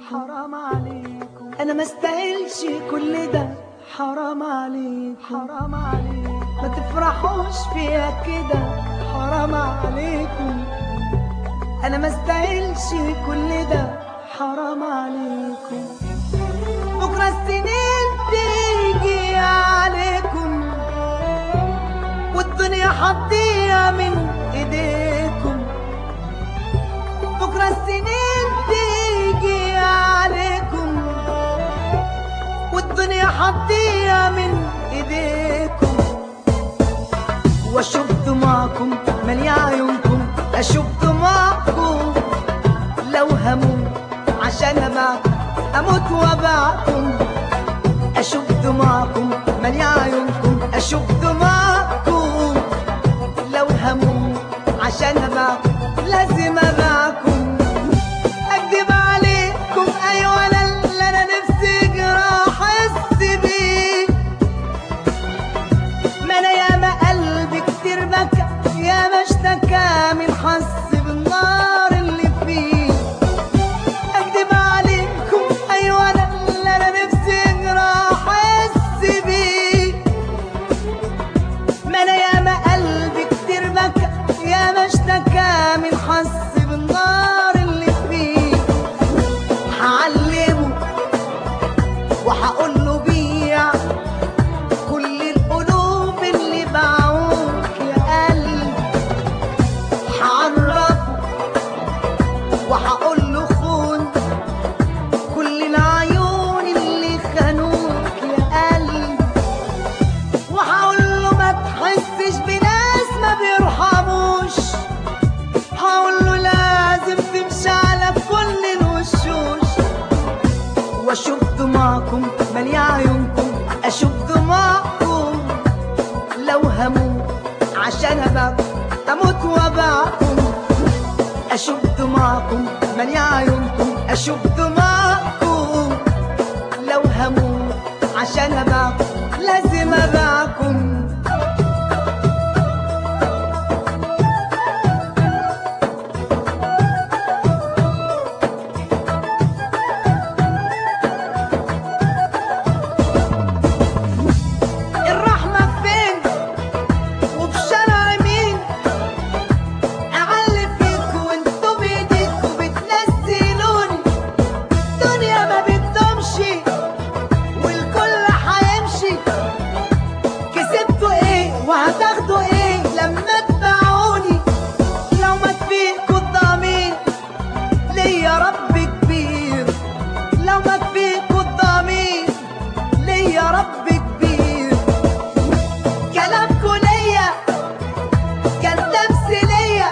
حرام عليكم، انا ما استاهلش كل ده، حرام عليكم حرام عليكم، ما تفرحوش فيها كده، حرام عليكم، انا ما استاهلش كل ده، حرام عليكم، بكره السنين تيجي عليكم والدنيا هتضيع من ايديكم، بكره السنين تيجي عليكم والدنيا هتضيع من ايديكم، واشوف دموعكم مالية عيونكم، اشوف دموعكم لو هموت عشان ابعكم اموت وابعكم، اشوف دموعكم مالية عيونكم، اشوف دموعكم لو هموت عشان ابعكم لازم ابعكم، اكدب عليكم ايوه انا نفسي جراح احس بيه، ما انا ياما قلبي كتير بكى ياما اشتكى من حس بالنار اللي فيه، اكدب عليكم ايوه انا نفسي جراح احس بيه، ما انا ياما قلبي كتير بكى ياما اشتكى من حس بالنار اللي فيه، هعلمه وهقول له بيع كل القلوب اللي باعوك يا قلبي، هعرفه وهقول له خون كل العيون اللي خانوك يا قلبي، وهقول له ما تحسش بناس ما بيرحموش، هقول له لازم تمشي على كل الوشوش، واشوف دموعكم مالية عيونكم، اشوف دموعكم لو هموت عشان ابعكم اموت وابعكم، اشوف دموعكم مالية عيونكم، اشوف دموعكم لو هموت عشان ابعكم لازم ابعكم، وهتاخدوا ايه لما تباعوني، لو مات فيكوا الضمير ليا رب كبير، لو مات فيكوا الضمير ليا رب كبير، كلامكوا ليا كان تمثيلية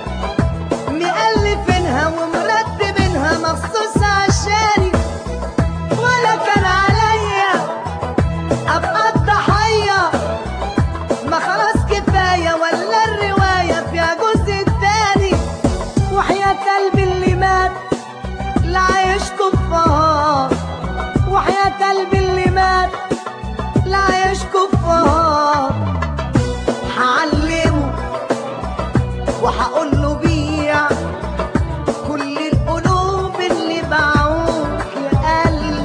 مألفينها ومرتبينها مخصوص عشاني، ولا كان عليا ابقى الضحية، ما خلاص كفاية ولا الرواية فيها جزء تاني، وحياة قلبي اللي مات لا عايش كفار، وحياة قلبي اللي مات لا عايش كفار، هعلمه وهقول له بيع كل القلوب اللي باعوك يا قلبي،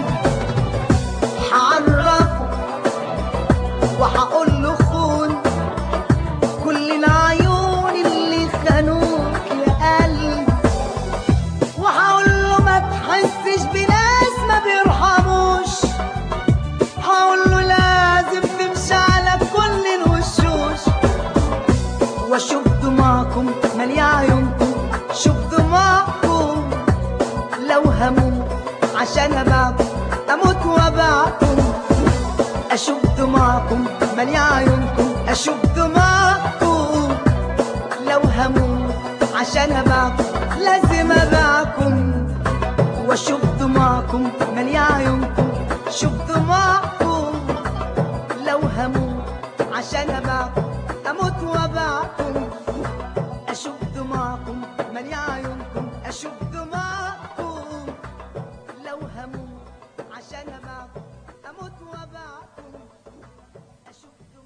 هعرفه وهقول له خون كل العيون اللي خانوك يا قلبي، وهقول له ما تحسش بناس ما بيرحموش، هقول له لازم تمشي على كل الوشوش، واشوف دموعكم مالية عيونكم، شوف دموعكم لو هموت عشان ابعكم اموت وابعكم، اشوف دموعكم مالية عيونكم، اشوف دموعكم لو هموت عشان ابعكم لازم ابعكم، واشوف دموعكم مالية عيونكم، شوف دموعكم لو هموت عشان ابعكم اموت وابعكم، اشوف دموعكم مالية عيونكم، اشوف دموعكم